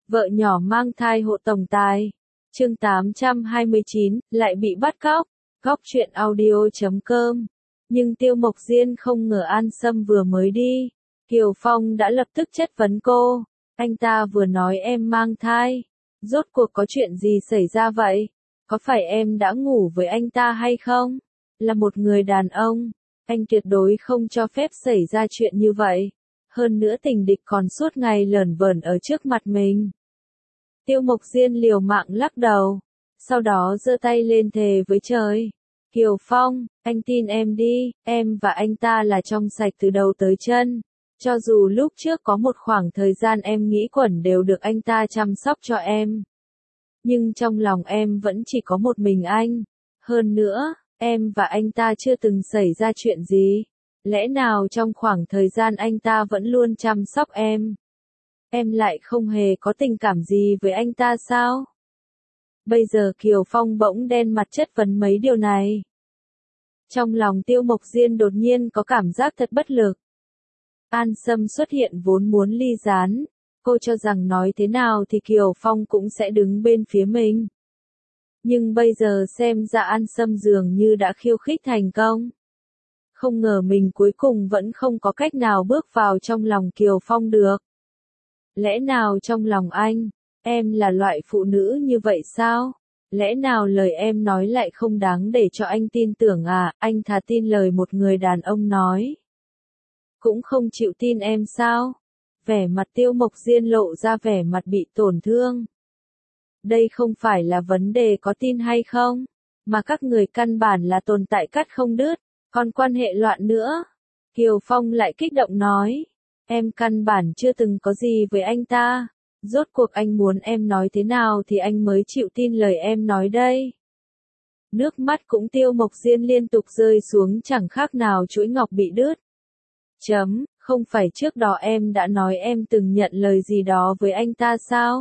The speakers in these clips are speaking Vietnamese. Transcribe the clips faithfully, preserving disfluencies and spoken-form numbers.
Vợ nhỏ mang thai hộ tổng tài. Chương tám trăm hai mươi chín, lại bị bắt cóc. Góc truyện audio chấm com. Nhưng Tiêu Mộc Diên không ngờ An Sâm vừa mới đi, Kiều Phong đã lập tức chất vấn cô. Anh ta vừa nói em mang thai. Rốt cuộc có chuyện gì xảy ra vậy? Có phải em đã ngủ với anh ta hay không? Là một người đàn ông, anh tuyệt đối không cho phép xảy ra chuyện như vậy. Hơn nữa tình địch còn suốt ngày lởn vởn ở trước mặt mình. Tiêu Mộc Diên liều mạng lắc đầu, sau đó giơ tay lên thề với trời. Kiều Phong, anh tin em đi, em và anh ta là trong sạch từ đầu tới chân. Cho dù lúc trước có một khoảng thời gian em nghĩ quẩn đều được anh ta chăm sóc cho em. Nhưng trong lòng em vẫn chỉ có một mình anh. Hơn nữa, em và anh ta chưa từng xảy ra chuyện gì. Lẽ nào trong khoảng thời gian anh ta vẫn luôn chăm sóc em? Em lại không hề có tình cảm gì với anh ta sao? Bây giờ Kiều Phong bỗng đen mặt chất vấn mấy điều này. Trong lòng Tiêu Mộc Diên đột nhiên có cảm giác thật bất lực. An Sâm xuất hiện vốn muốn ly gián, cô cho rằng nói thế nào thì Kiều Phong cũng sẽ đứng bên phía mình. Nhưng bây giờ xem ra An Sâm dường như đã khiêu khích thành công. Không ngờ mình cuối cùng vẫn không có cách nào bước vào trong lòng Kiều Phong được. Lẽ nào trong lòng anh, em là loại phụ nữ như vậy sao? Lẽ nào lời em nói lại không đáng để cho anh tin tưởng à? Anh thà tin lời một người đàn ông nói. Cũng không chịu tin em sao? Vẻ mặt Tiêu Mộc Diên lộ ra vẻ mặt bị tổn thương. Đây không phải là vấn đề có tin hay không, mà các người căn bản là tồn tại cắt không đứt, còn quan hệ loạn nữa. Kiều Phong lại kích động nói. Em căn bản chưa từng có gì với anh ta. Rốt cuộc anh muốn em nói thế nào thì anh mới chịu tin lời em nói đây. Nước mắt cũng Tiêu Mộc Diên liên tục rơi xuống chẳng khác nào chuỗi ngọc bị đứt. Chấm, không phải trước đó em đã nói em từng nhận lời gì đó với anh ta sao?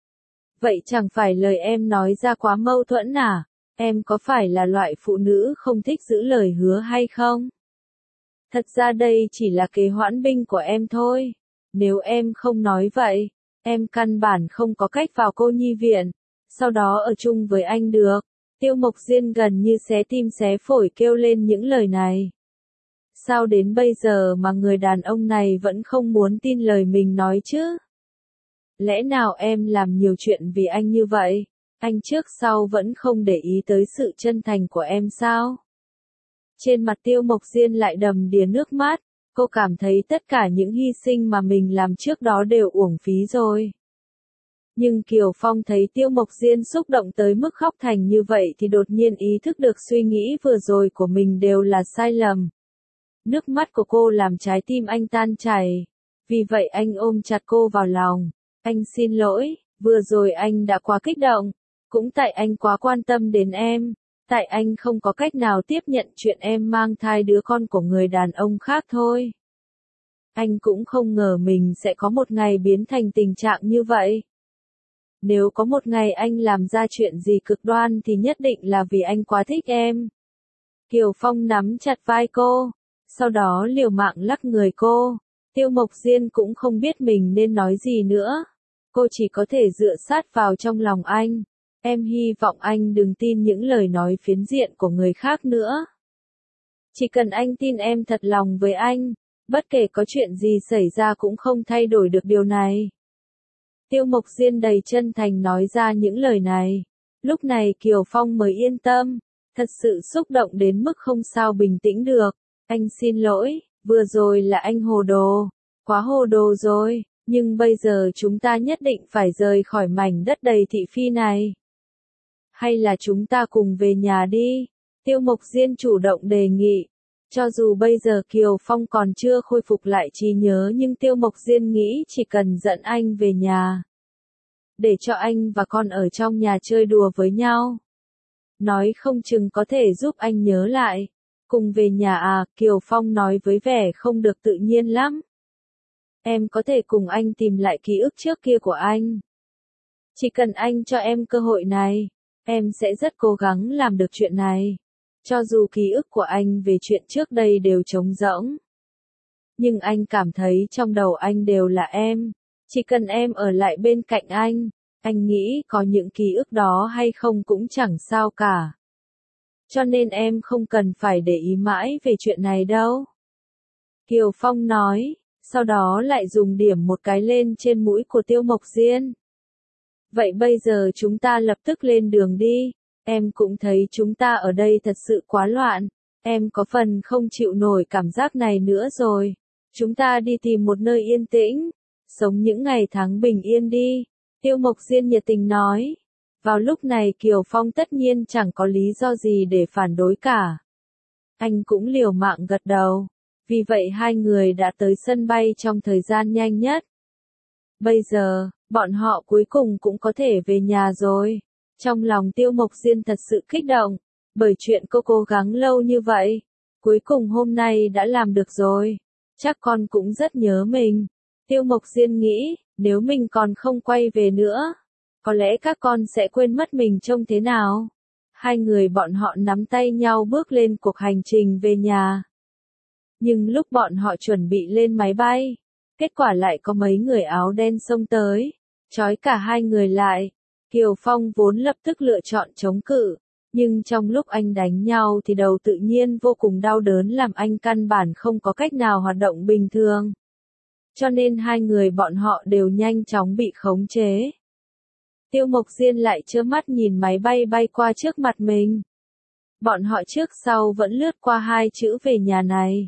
Vậy chẳng phải lời em nói ra quá mâu thuẫn à? Em có phải là loại phụ nữ không thích giữ lời hứa hay không? Thật ra đây chỉ là kế hoãn binh của em thôi. Nếu em không nói vậy, em căn bản không có cách vào cô nhi viện, sau đó ở chung với anh được. Tiêu Mộc Diên gần như xé tim xé phổi kêu lên những lời này. Sao đến bây giờ mà người đàn ông này vẫn không muốn tin lời mình nói chứ? Lẽ nào em làm nhiều chuyện vì anh như vậy? Anh trước sau vẫn không để ý tới sự chân thành của em sao? Trên mặt Tiêu Mộc Diên lại đầm đìa nước mắt, cô cảm thấy tất cả những hy sinh mà mình làm trước đó đều uổng phí rồi. Nhưng Kiều Phong thấy Tiêu Mộc Diên xúc động tới mức khóc thành như vậy thì đột nhiên ý thức được suy nghĩ vừa rồi của mình đều là sai lầm. Nước mắt của cô làm trái tim anh tan chảy. Vì vậy anh ôm chặt cô vào lòng. Anh xin lỗi, vừa rồi anh đã quá kích động. Cũng tại anh quá quan tâm đến em. Tại anh không có cách nào tiếp nhận chuyện em mang thai đứa con của người đàn ông khác thôi. Anh cũng không ngờ mình sẽ có một ngày biến thành tình trạng như vậy. Nếu có một ngày anh làm ra chuyện gì cực đoan thì nhất định là vì anh quá thích em. Kiều Phong nắm chặt vai cô, sau đó liều mạng lắc người cô. Tiêu Mộc Diên cũng không biết mình nên nói gì nữa. Cô chỉ có thể dựa sát vào trong lòng anh. Em hy vọng anh đừng tin những lời nói phiến diện của người khác nữa. Chỉ cần anh tin em thật lòng với anh, bất kể có chuyện gì xảy ra cũng không thay đổi được điều này. Tiêu Mộc Diên đầy chân thành nói ra những lời này. Lúc này Kiều Phong mới yên tâm, thật sự xúc động đến mức không sao bình tĩnh được. Anh xin lỗi, vừa rồi là anh hồ đồ, quá hồ đồ rồi, nhưng bây giờ chúng ta nhất định phải rời khỏi mảnh đất đầy thị phi này. Hay là chúng ta cùng về nhà đi? Tiêu Mộc Diên chủ động đề nghị. Cho dù bây giờ Kiều Phong còn chưa khôi phục lại trí nhớ nhưng Tiêu Mộc Diên nghĩ chỉ cần dẫn anh về nhà. Để cho anh và con ở trong nhà chơi đùa với nhau. Nói không chừng có thể giúp anh nhớ lại. Cùng về nhà à? Kiều Phong nói với vẻ không được tự nhiên lắm. Em có thể cùng anh tìm lại ký ức trước kia của anh. Chỉ cần anh cho em cơ hội này, em sẽ rất cố gắng làm được chuyện này. Cho dù ký ức của anh về chuyện trước đây đều trống rỗng. Nhưng anh cảm thấy trong đầu anh đều là em. Chỉ cần em ở lại bên cạnh anh, anh nghĩ có những ký ức đó hay không cũng chẳng sao cả. Cho nên em không cần phải để ý mãi về chuyện này đâu. Kiều Phong nói, sau đó lại dùng điểm một cái lên trên mũi của Tiêu Mộc Diên. Vậy bây giờ chúng ta lập tức lên đường đi, em cũng thấy chúng ta ở đây thật sự quá loạn, em có phần không chịu nổi cảm giác này nữa rồi. Chúng ta đi tìm một nơi yên tĩnh, sống những ngày tháng bình yên đi, Tiêu Mộc Diên nhiệt tình nói. Vào lúc này Kiều Phong tất nhiên chẳng có lý do gì để phản đối cả. Anh cũng liều mạng gật đầu. Vì vậy hai người đã tới sân bay trong thời gian nhanh nhất. Bây giờ, bọn họ cuối cùng cũng có thể về nhà rồi. Trong lòng Tiêu Mộc Diên thật sự kích động, bởi chuyện cô cố gắng lâu như vậy. Cuối cùng hôm nay đã làm được rồi. Chắc con cũng rất nhớ mình. Tiêu Mộc Diên nghĩ, nếu mình còn không quay về nữa, có lẽ các con sẽ quên mất mình trông thế nào. Hai người bọn họ nắm tay nhau bước lên cuộc hành trình về nhà. Nhưng lúc bọn họ chuẩn bị lên máy bay, kết quả lại có mấy người áo đen xông tới, trói cả hai người lại. Kiều Phong vốn lập tức lựa chọn chống cự, nhưng trong lúc anh đánh nhau thì đầu tự nhiên vô cùng đau đớn làm anh căn bản không có cách nào hoạt động bình thường. Cho nên hai người bọn họ đều nhanh chóng bị khống chế. Tiêu Mộc Diên lại trơ mắt nhìn máy bay bay qua trước mặt mình. Bọn họ trước sau vẫn lướt qua hai chữ về nhà này.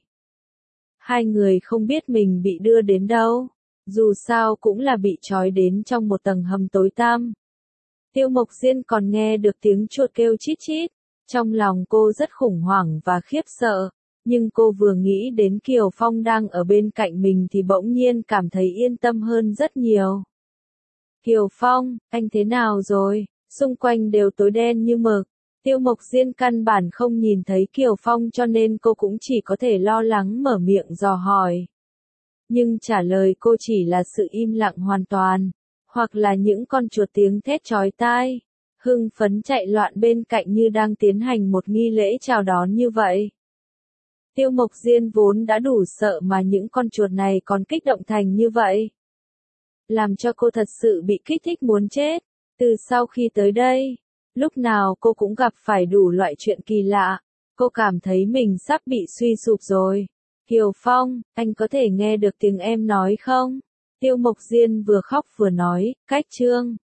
Hai người không biết mình bị đưa đến đâu, dù sao cũng là bị trói đến trong một tầng hầm tối tăm. Tiêu Mộc Diên còn nghe được tiếng chuột kêu chít chít, trong lòng cô rất khủng hoảng và khiếp sợ, nhưng cô vừa nghĩ đến Kiều Phong đang ở bên cạnh mình thì bỗng nhiên cảm thấy yên tâm hơn rất nhiều. Kiều Phong, anh thế nào rồi? Xung quanh đều tối đen như mực. Tiêu Mộc Diên căn bản không nhìn thấy Kiều Phong cho nên cô cũng chỉ có thể lo lắng mở miệng dò hỏi. Nhưng trả lời cô chỉ là sự im lặng hoàn toàn, hoặc là những con chuột tiếng thét chói tai, hưng phấn chạy loạn bên cạnh như đang tiến hành một nghi lễ chào đón như vậy. Tiêu Mộc Diên vốn đã đủ sợ mà những con chuột này còn kích động thành như vậy. Làm cho cô thật sự bị kích thích muốn chết. Từ sau khi tới đây, lúc nào cô cũng gặp phải đủ loại chuyện kỳ lạ. Cô cảm thấy mình sắp bị suy sụp rồi. Kiều Phong, anh có thể nghe được tiếng em nói không? Tiêu Mộc Diên vừa khóc vừa nói, cách chương.